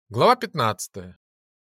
Глава 15.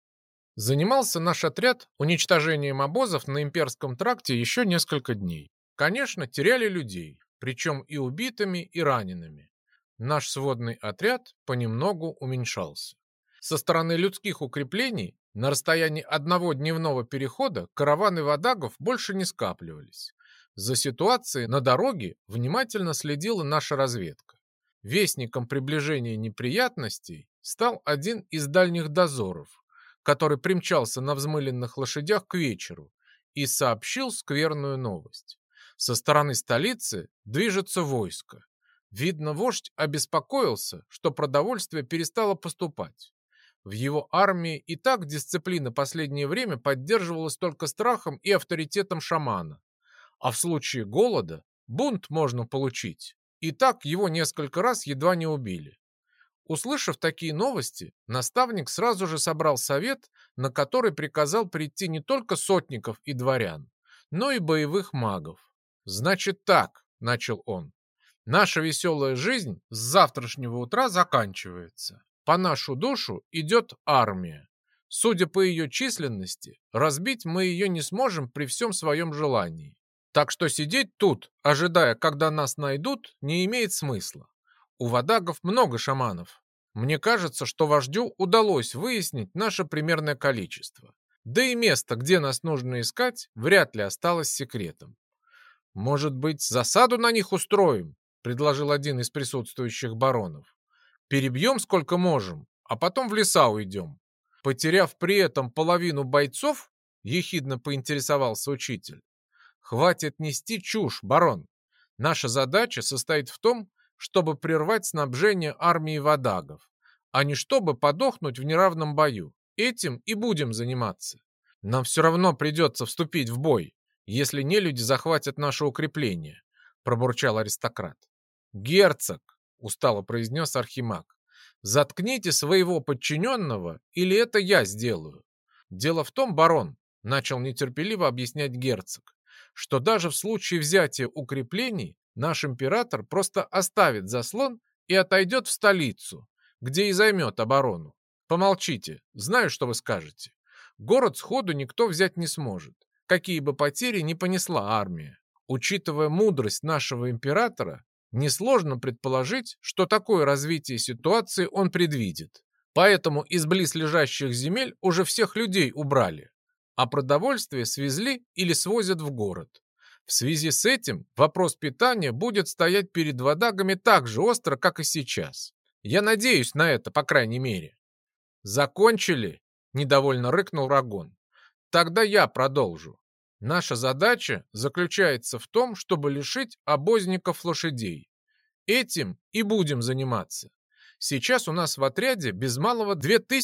Занимался наш отряд уничтожением обозов на Имперском тракте еще несколько дней. Конечно, теряли людей, причем и убитыми, и ранеными. Наш сводный отряд понемногу уменьшался. Со стороны людских укреплений на расстоянии одного дневного перехода караваны вадагов больше не скапливались. За ситуацией на дороге внимательно следила наша разведка. Вестником приближения неприятностей стал один из дальних дозоров, который примчался на взмыленных лошадях к вечеру и сообщил скверную новость. Со стороны столицы движется войско. Видно, вождь обеспокоился, что продовольствие перестало поступать. В его армии и так дисциплина последнее время поддерживалась только страхом и авторитетом шамана. А в случае голода бунт можно получить. И так его несколько раз едва не убили. Услышав такие новости, наставник сразу же собрал совет, на который приказал прийти не только сотников и дворян, но и боевых магов. «Значит так», — начал он, — «наша веселая жизнь с завтрашнего утра заканчивается. По нашу душу идет армия. Судя по ее численности, разбить мы ее не сможем при всем своем желании. Так что сидеть тут, ожидая, когда нас найдут, не имеет смысла. У вадагов много шаманов. Мне кажется, что вождю удалось выяснить наше примерное количество. Да и место, где нас нужно искать, вряд ли осталось секретом. «Может быть, засаду на них устроим?» — предложил один из присутствующих баронов. «Перебьем сколько можем, а потом в леса уйдем». Потеряв при этом половину бойцов, ехидно поинтересовался учитель. «Хватит нести чушь, барон. Наша задача состоит в том, чтобы прервать снабжение армии вадагов, а не чтобы подохнуть в неравном бою. Этим и будем заниматься. Нам все равно придется вступить в бой, если нелюди захватят наше укрепление», — пробурчал аристократ. «Герцог», — устало произнес архимаг, — «заткните своего подчиненного, или это я сделаю». «Дело в том, барон», — начал нетерпеливо объяснять герцог, что даже в случае взятия укреплений наш император просто оставит заслон и отойдет в столицу, где и займет оборону. Помолчите, знаю, что вы скажете. Город сходу никто взять не сможет, какие бы потери ни понесла армия. Учитывая мудрость нашего императора, несложно предположить, что такое развитие ситуации он предвидит. Поэтому из близлежащих земель уже всех людей убрали, а продовольствие свезли или свозят в город. В связи с этим вопрос питания будет стоять перед вадагами так же остро, как и сейчас. Я надеюсь на это, по крайней мере. «Закончили?» – недовольно рыкнул Рагон. «Тогда я продолжу. Наша задача заключается в том, чтобы лишить обозников лошадей. Этим и будем заниматься. Сейчас у нас в отряде без малого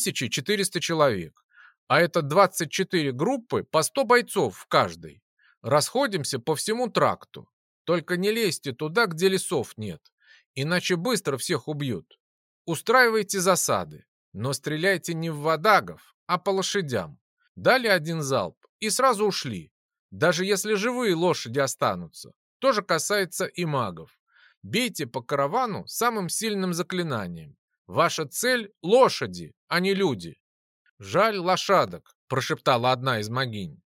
2400 человек, а это 24 группы по 100 бойцов в каждой. Расходимся по всему тракту. Только не лезьте туда, где лесов нет, иначе быстро всех убьют. Устраивайте засады, но стреляйте не в вадагов, а по лошадям. Дали один залп и сразу ушли. Даже если живые лошади останутся. То же касается и магов. Бейте по каравану самым сильным заклинанием. Ваша цель – лошади, а не люди. «Жаль лошадок», – прошептала одна из могинь.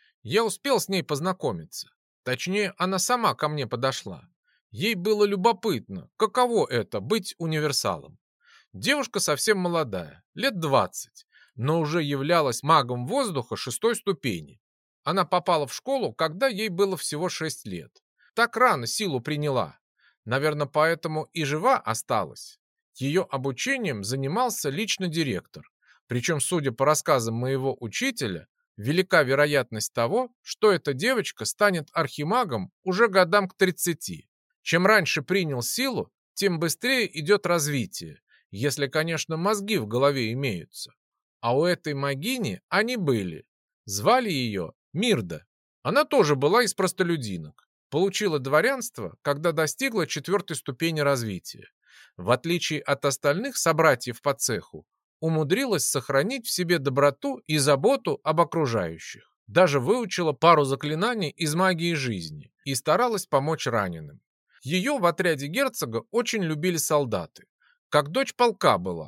Я успел с ней познакомиться. Точнее, она сама ко мне подошла. Ей было любопытно, каково это – быть универсалом. Девушка совсем молодая, лет 20, но уже являлась магом воздуха 6-й ступени. Она попала в школу, когда ей было всего 6 лет. Так рано силу приняла. Наверное, поэтому и жива осталась. Ее обучением занимался лично директор. Причем, судя по рассказам моего учителя, велика вероятность того, что эта девочка станет архимагом уже годам к 30. Чем раньше принял силу, тем быстрее идет развитие, если, конечно, мозги в голове имеются. А у этой магини они были. Звали ее Мирда. Она тоже была из простолюдинок. Получила дворянство, когда достигла 4-й ступени развития. В отличие от остальных собратьев по цеху, умудрилась сохранить в себе доброту и заботу об окружающих. Даже выучила пару заклинаний из магии жизни и старалась помочь раненым. Ее в отряде герцога очень любили солдаты. Как дочь полка была.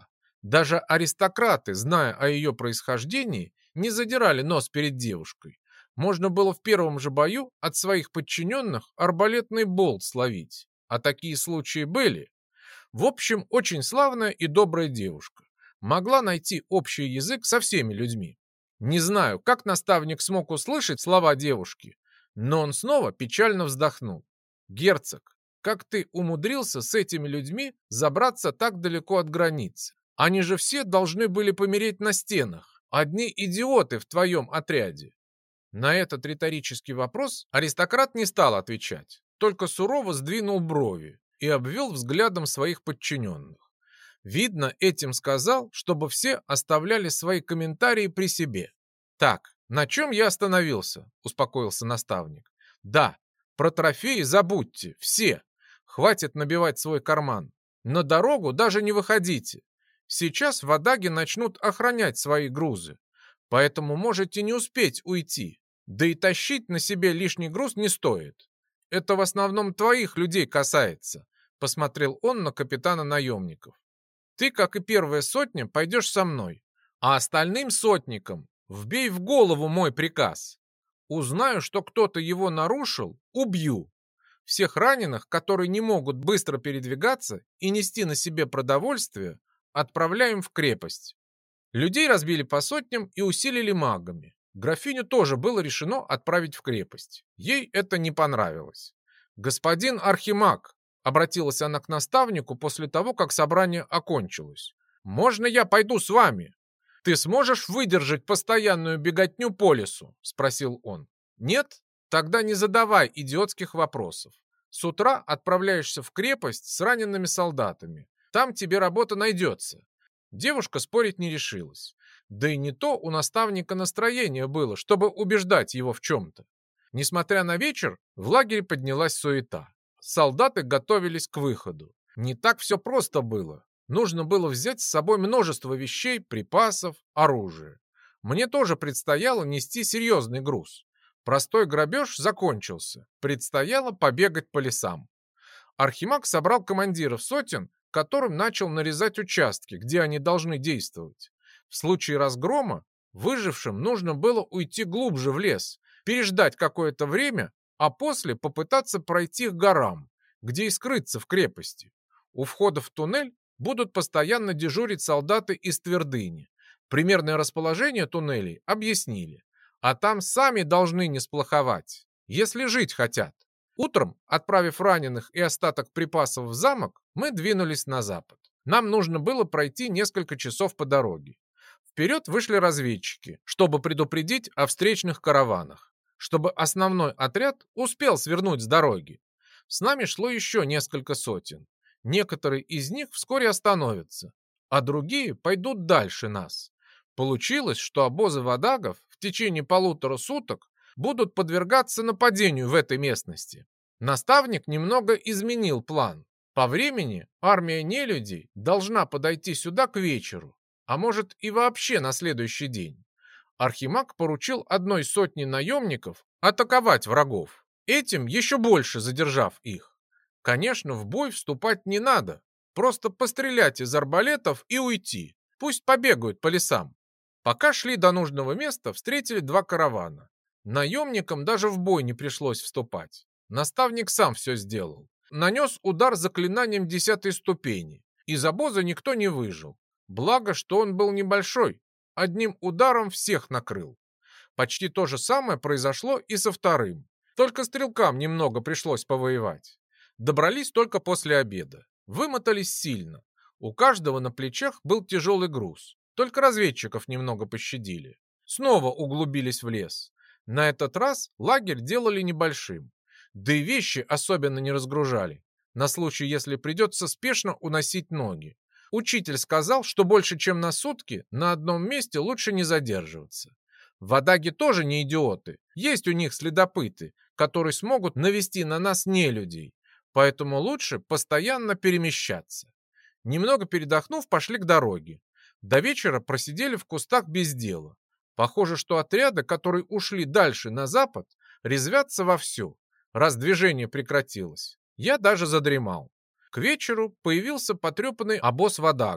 Даже аристократы, зная о ее происхождении, не задирали нос перед девушкой. Можно было в первом же бою от своих подчиненных арбалетный болт словить. А такие случаи были. В общем, очень славная и добрая девушка. Могла найти общий язык со всеми людьми. Не знаю, как наставник смог услышать слова девушки, но он снова печально вздохнул. «Герцог, как ты умудрился с этими людьми забраться так далеко от границы? Они же все должны были помереть на стенах. Одни идиоты в твоем отряде». На этот риторический вопрос аристократ не стал отвечать, только сурово сдвинул брови и обвел взглядом своих подчиненных. Видно, этим сказал, чтобы все оставляли свои комментарии при себе. «Так, на чем я остановился?» – успокоился наставник. «Да, про трофеи забудьте, все. Хватит набивать свой карман. На дорогу даже не выходите. Сейчас в Адаге начнут охранять свои грузы, поэтому можете не успеть уйти. Да и тащить на себе лишний груз не стоит. Это в основном твоих людей касается», – посмотрел он на капитана наемников. «Ты, как и первая сотня, пойдешь со мной, а остальным сотникам вбей в голову мой приказ. Узнаю, что кто-то его нарушил, убью. Всех раненых, которые не могут быстро передвигаться и нести на себе продовольствие, отправляем в крепость». Людей разбили по сотням и усилили магами. Графиню тоже было решено отправить в крепость. Ей это не понравилось. «Господин Архимаг», — обратилась она к наставнику после того, как собрание окончилось, «можно я пойду с вами? Ты сможешь выдержать постоянную беготню по лесу?» — спросил он. «Нет? Тогда не задавай идиотских вопросов. С утра отправляешься в крепость с ранеными солдатами. Там тебе работа найдется». Девушка спорить не решилась. Да и не то у наставника настроение было, чтобы убеждать его в чем-то. Несмотря на вечер, в лагере поднялась суета. Солдаты готовились к выходу. Не так все просто было. Нужно было взять с собой множество вещей, припасов, оружия. Мне тоже предстояло нести серьезный груз. Простой грабеж закончился. Предстояло побегать по лесам. Архимаг собрал командиров сотен, которым начал нарезать участки, где они должны действовать. В случае разгрома выжившим нужно было уйти глубже в лес, переждать какое-то время, а после попытаться пройти к горам, где и скрыться в крепости. У входа в туннель будут постоянно дежурить солдаты из твердыни. Примерное расположение туннелей объяснили. А там сами должны не сплоховать, если жить хотят. Утром, отправив раненых и остаток припасов в замок, мы двинулись на запад. Нам нужно было пройти несколько часов по дороге. Вперед вышли разведчики, чтобы предупредить о встречных караванах, чтобы основной отряд успел свернуть с дороги. С нами шло еще несколько сотен. Некоторые из них вскоре остановятся, а другие пойдут дальше нас. Получилось, что обозы вадагов в течение 1,5 суток будут подвергаться нападению в этой местности. Наставник немного изменил план. По времени армия нелюдей должна подойти сюда к вечеру, а может и вообще на следующий день. Архимаг поручил 1 сотне наемников атаковать врагов, этим еще больше задержав их. Конечно, в бой вступать не надо, просто пострелять из арбалетов и уйти, пусть побегают по лесам. Пока шли до нужного места, встретили 2 каравана. Наемникам даже в бой не пришлось вступать. Наставник сам все сделал. Нанес удар заклинанием 10-й ступени. Из обоза никто не выжил. Благо, что он был небольшой. Одним ударом всех накрыл. Почти то же самое произошло и со вторым. Только стрелкам немного пришлось повоевать. Добрались только после обеда. Вымотались сильно. У каждого на плечах был тяжелый груз. Только разведчиков немного пощадили. Снова углубились в лес. На этот раз лагерь делали небольшим. Да и вещи особенно не разгружали, на случай, если придется спешно уносить ноги. Учитель сказал, что больше чем на сутки на одном месте лучше не задерживаться. В Адаге тоже не идиоты. Есть у них следопыты, которые смогут навести на нас нелюдей. Поэтому лучше постоянно перемещаться. Немного передохнув, пошли к дороге. До вечера просидели в кустах без дела. Похоже, что отряды, которые ушли дальше на запад, резвятся вовсю, раз движение прекратилось. Я даже задремал. К вечеру появился потрепанный обоз вадагов.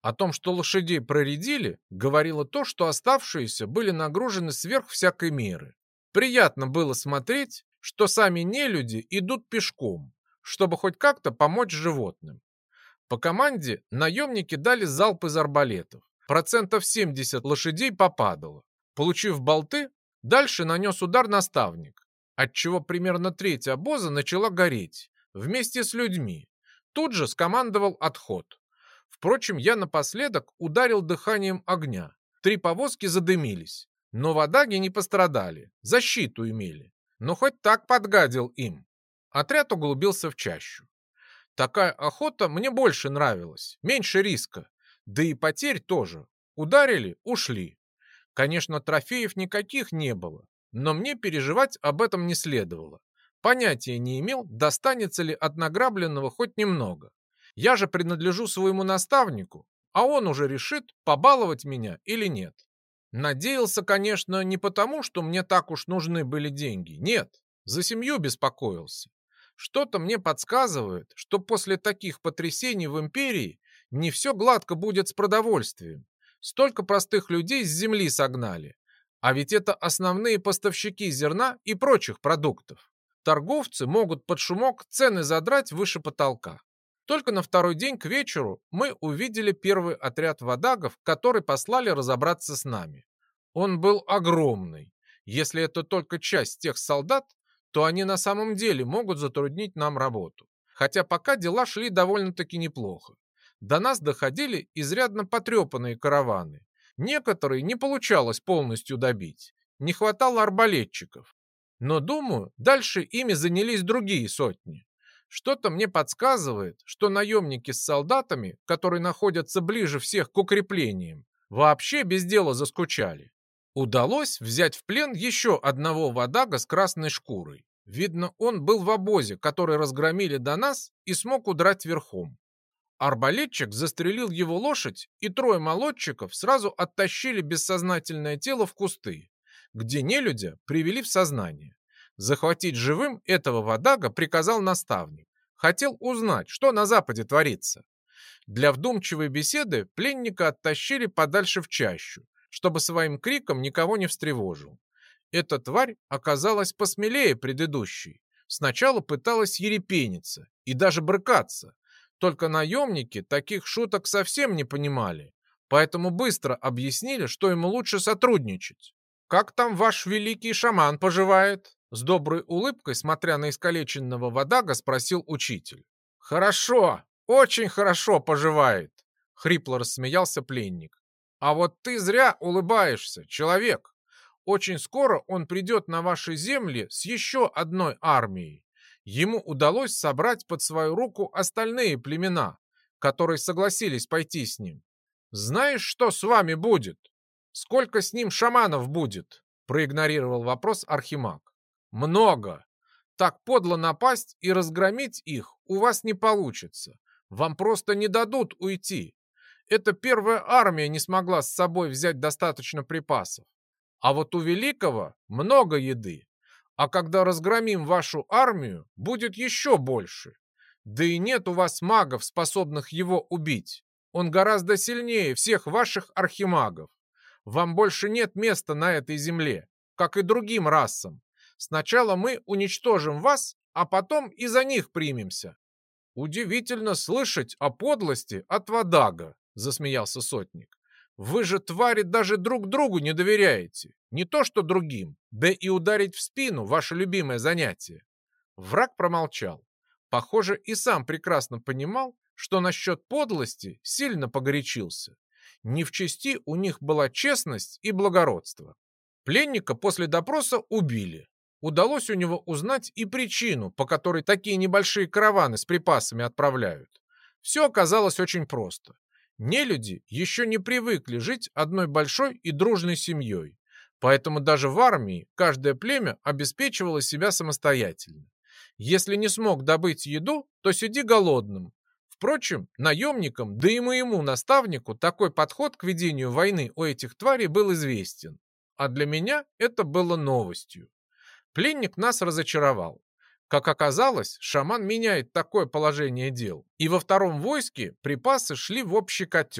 О том, что лошадей проредили, говорило то, что оставшиеся были нагружены сверх всякой меры. Приятно было смотреть, что сами нелюди идут пешком, чтобы хоть как-то помочь животным. По команде наемники дали залп из арбалетов. Процентов 70 лошадей попадало. Получив болты, дальше нанес удар наставник, отчего примерно треть обоза начала гореть вместе с людьми. Тут же скомандовал отход. Впрочем, я напоследок ударил дыханием огня. 3 повозки задымились, но водаги не пострадали, защиту имели. Но хоть так подгадил им. Отряд углубился в чащу. Такая охота мне больше нравилась, меньше риска. Да и потерь тоже. Ударили, ушли. Конечно, трофеев никаких не было, но мне переживать об этом не следовало. Понятия не имел, достанется ли от награбленного хоть немного. Я же принадлежу своему наставнику, а он уже решит, побаловать меня или нет. Надеялся, конечно, не потому, что мне так уж нужны были деньги. Нет, за семью беспокоился. Что-то мне подсказывает, что после таких потрясений в империи не все гладко будет с продовольствием. Столько простых людей с земли согнали. А ведь это основные поставщики зерна и прочих продуктов. Торговцы могут под шумок цены задрать выше потолка. Только на второй день к вечеру мы увидели первый отряд водагов, который послали разобраться с нами. Он был огромный. Если это только часть тех солдат, то они на самом деле могут затруднить нам работу. Хотя пока дела шли довольно-таки неплохо. До нас доходили изрядно потрепанные караваны. Некоторые не получалось полностью добить. Не хватало арбалетчиков. Но, думаю, дальше ими занялись другие сотни. Что-то мне подсказывает, что наемники с солдатами, которые находятся ближе всех к укреплениям, вообще без дела заскучали. Удалось взять в плен еще одного водага с красной шкурой. Видно, он был в обозе, который разгромили до нас, и смог удрать верхом. Арбалетчик застрелил его лошадь, и 3 молодчиков сразу оттащили бессознательное тело в кусты, где нелюдя привели в сознание. Захватить живым этого водага приказал наставник. Хотел узнать, что на западе творится. Для вдумчивой беседы пленника оттащили подальше в чащу, чтобы своим криком никого не встревожил. Эта тварь оказалась посмелее предыдущей. Сначала пыталась ерепениться и даже брыкаться. Только наемники таких шуток совсем не понимали, поэтому быстро объяснили, что ему лучше сотрудничать. «Как там ваш великий шаман поживает?» С доброй улыбкой, смотря на искалеченного водага, спросил учитель. «Хорошо, очень хорошо поживает», — хрипло рассмеялся пленник. «А вот ты зря улыбаешься, человек. Очень скоро он придет на ваши земли с еще одной армией. Ему удалось собрать под свою руку остальные племена, которые согласились пойти с ним. Знаешь, что с вами будет? Сколько с ним шаманов будет?» Проигнорировал вопрос Архимаг. «Много. Так подло напасть и разгромить их у вас не получится. Вам просто не дадут уйти. Эта первая армия не смогла с собой взять достаточно припасов. А вот у Великого много еды. А когда разгромим вашу армию, будет еще больше. Да и нет у вас магов, способных его убить. Он гораздо сильнее всех ваших архимагов. Вам больше нет места на этой земле, как и другим расам. Сначала мы уничтожим вас, а потом и за них примемся». «Удивительно слышать о подлости от водага», — засмеялся сотник. «Вы же, твари, даже друг другу не доверяете. Не то что другим, да и ударить в спину — ваше любимое занятие». Враг промолчал. Похоже, и сам прекрасно понимал, что насчет подлости сильно погорячился. Не в чести у них была честность и благородство. Пленника после допроса убили. Удалось у него узнать и причину, по которой такие небольшие караваны с припасами отправляют. Все оказалось очень просто. Нелюди еще не привыкли жить одной большой и дружной семьей, поэтому даже в армии каждое племя обеспечивало себя самостоятельно. Если не смог добыть еду, то сиди голодным. Впрочем, наемникам, да и моему наставнику такой подход к ведению войны у этих тварей был известен. А для меня это было новостью. Пленник нас разочаровал. Как оказалось, шаман меняет такое положение дел. И во втором войске припасы шли в общий котел.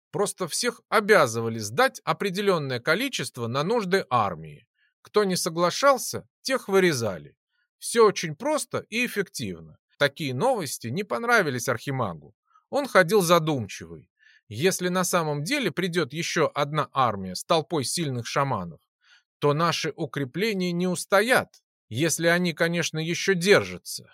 Просто всех обязывали сдать определенное количество на нужды армии. Кто не соглашался, тех вырезали. Все очень просто и эффективно. Такие новости не понравились Архимагу. Он ходил задумчивый. Если на самом деле придет еще одна армия с толпой сильных шаманов, то наши укрепления не устоят, если они, конечно, еще держатся.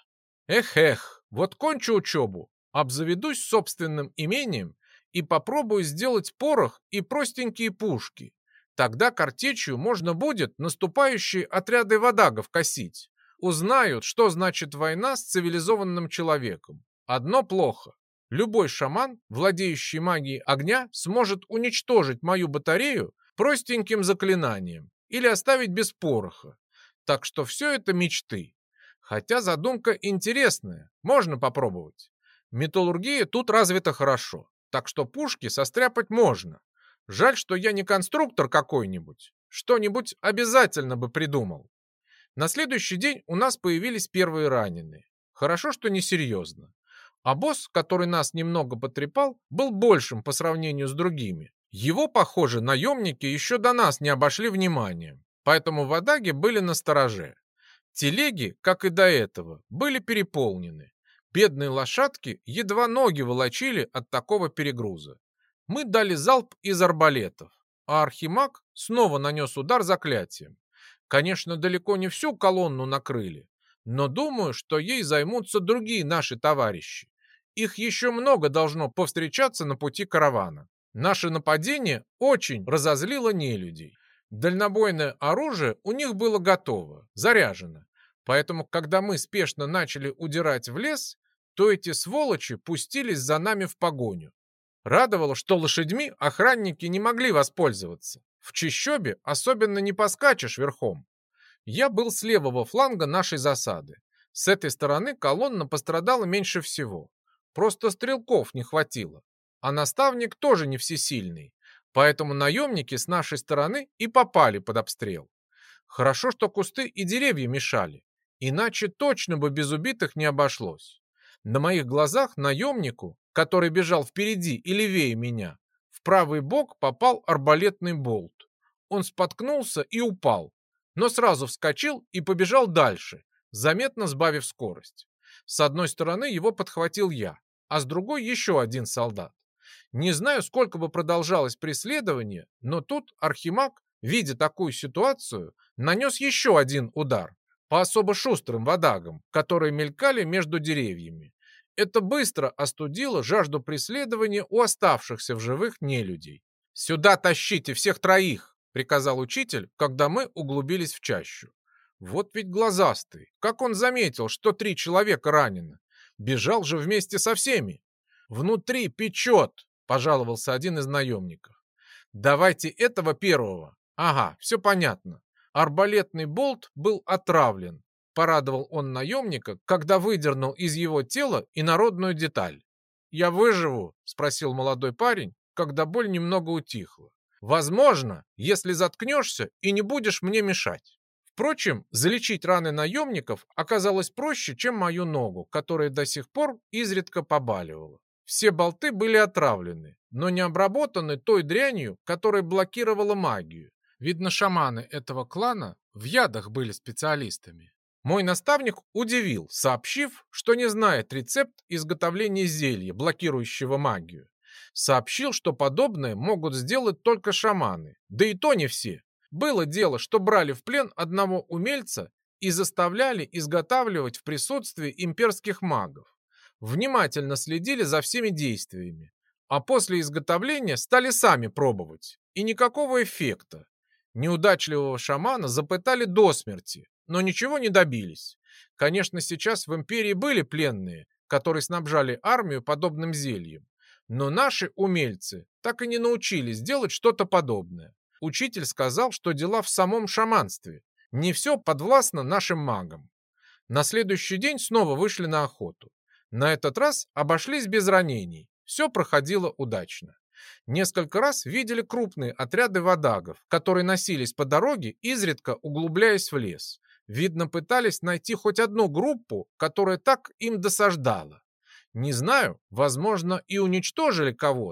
Эх, вот кончу учебу, обзаведусь собственным имением и попробую сделать порох и простенькие пушки. Тогда картечью можно будет наступающие отряды водагов косить. Узнают, что значит война с цивилизованным человеком. Одно плохо. Любой шаман, владеющий магией огня, сможет уничтожить мою батарею простеньким заклинанием или оставить без пороха. Так что все это мечты. Хотя задумка интересная, можно попробовать. Металлургия тут развита хорошо, так что пушки состряпать можно. Жаль, что я не конструктор какой-нибудь. Что-нибудь обязательно бы придумал. На следующий день у нас появились первые раненые. Хорошо, что несерьезно. А босс, который нас немного потрепал, был большим по сравнению с другими. Его, похоже, наемники еще до нас не обошли вниманием, поэтому в Адаге были настороже. Телеги, как и до этого, были переполнены. Бедные лошадки едва ноги волочили от такого перегруза. Мы дали залп из арбалетов, а Архимаг снова нанес удар заклятием. Конечно, далеко не всю колонну накрыли, но думаю, что ей займутся другие наши товарищи. Их еще много должно повстречаться на пути каравана. Наше нападение очень разозлило нелюдей. Дальнобойное оружие у них было готово, заряжено. Поэтому, когда мы спешно начали удирать в лес, то эти сволочи пустились за нами в погоню. Радовало, что лошадьми охранники не могли воспользоваться. В чащобе особенно не поскачешь верхом. Я был с левого фланга нашей засады. С этой стороны колонна пострадала меньше всего. Просто стрелков не хватило. А наставник тоже не всесильный. Поэтому наемники с нашей стороны и попали под обстрел. Хорошо, что кусты и деревья мешали. Иначе точно бы без убитых не обошлось. На моих глазах наемнику, который бежал впереди и левее меня, в правый бок попал арбалетный болт. Он споткнулся и упал, но сразу вскочил и побежал дальше, заметно сбавив скорость. С одной стороны его подхватил я, а с другой еще один солдат. Не знаю, сколько бы продолжалось преследование, но тут Архимаг, видя такую ситуацию, нанес еще один удар по особо шустрым водагам, которые мелькали между деревьями. Это быстро остудило жажду преследования у оставшихся в живых нелюдей. «Сюда тащите всех троих!» — приказал учитель, когда мы углубились в чащу. Вот ведь глазастый, как он заметил, что 3 человека ранено. Бежал же вместе со всеми. «Внутри печет!» — пожаловался один из наемников. «Давайте этого первого». «Ага, все понятно. Арбалетный болт был отравлен», — порадовал он наемника, когда выдернул из его тела инородную деталь. «Я выживу?» — спросил молодой парень, когда боль немного утихла. «Возможно, если заткнешься и не будешь мне мешать». Впрочем, залечить раны наемников оказалось проще, чем мою ногу, которая до сих пор изредка побаливала. Все болты были отравлены, но не обработаны той дрянью, которая блокировала магию. Видно, шаманы этого клана в ядах были специалистами. Мой наставник удивил, сообщив, что не знает рецепт изготовления зелья, блокирующего магию. Сообщил, что подобное могут сделать только шаманы, да и то не все. Было дело, что брали в плен одного умельца и заставляли изготавливать в присутствии имперских магов. Внимательно следили за всеми действиями, а после изготовления стали сами пробовать. И никакого эффекта. Неудачливого шамана запытали до смерти, но ничего не добились. Конечно, сейчас в империи были пленные, которые снабжали армию подобным зельем. Но наши умельцы так и не научились делать что-то подобное. Учитель сказал, что дела в самом шаманстве. Не все подвластно нашим магам. На следующий день снова вышли на охоту. На этот раз обошлись без ранений. Все проходило удачно. Несколько раз видели крупные отряды водагов, которые носились по дороге, изредка углубляясь в лес. Видно, пытались найти хоть одну группу, которая так им досаждала. Не знаю, возможно, и уничтожили кого-то.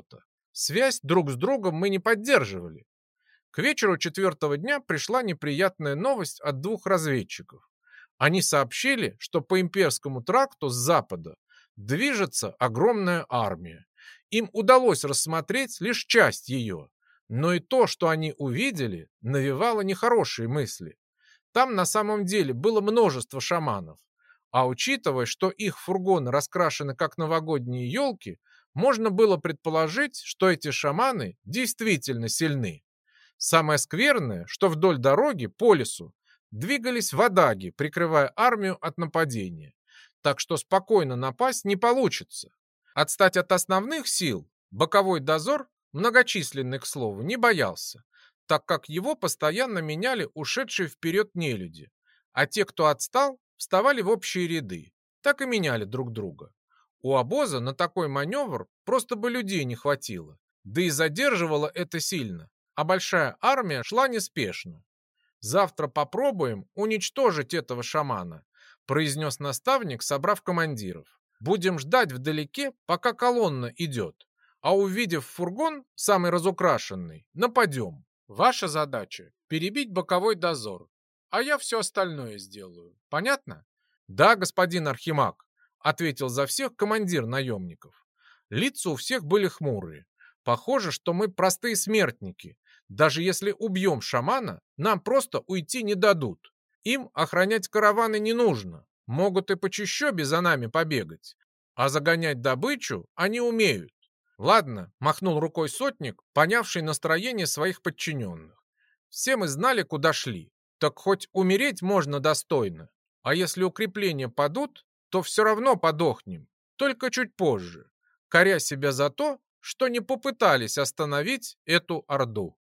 Связь друг с другом мы не поддерживали. К вечеру четвертого дня пришла неприятная новость от двух разведчиков. Они сообщили, что по имперскому тракту с запада движется огромная армия. Им удалось рассмотреть лишь часть ее, но и то, что они увидели, навевало нехорошие мысли. Там на самом деле было множество шаманов, а учитывая, что их фургоны раскрашены как новогодние елки, можно было предположить, что эти шаманы действительно сильны. Самое скверное, что вдоль дороги по лесу двигались вадаги, прикрывая армию от нападения. Так что спокойно напасть не получится. Отстать от основных сил боковой дозор, многочисленный, к слову, не боялся, так как его постоянно меняли ушедшие вперед нелюди, а те, кто отстал, вставали в общие ряды, так и меняли друг друга. У обоза на такой маневр просто бы людей не хватило, да и задерживало это сильно, а большая армия шла неспешно. «Завтра попробуем уничтожить этого шамана», произнес наставник, собрав командиров. «Будем ждать вдалеке, пока колонна идет, а увидев фургон, самый разукрашенный, нападем. Ваша задача — перебить боковой дозор, а я все остальное сделаю. Понятно?» «Да, господин Архимаг», — ответил за всех командир наемников. Лица у всех были хмурые. Похоже, что мы простые смертники. Даже если убьем шамана, нам просто уйти не дадут. Им охранять караваны не нужно. Могут и по чащобе за нами побегать. А загонять добычу они умеют. Ладно, махнул рукой сотник, понявший настроение своих подчиненных. Все мы знали, куда шли. Так хоть умереть можно достойно. А если укрепления падут, то все равно подохнем. Только чуть позже, коря себя за то, что не попытались остановить эту орду.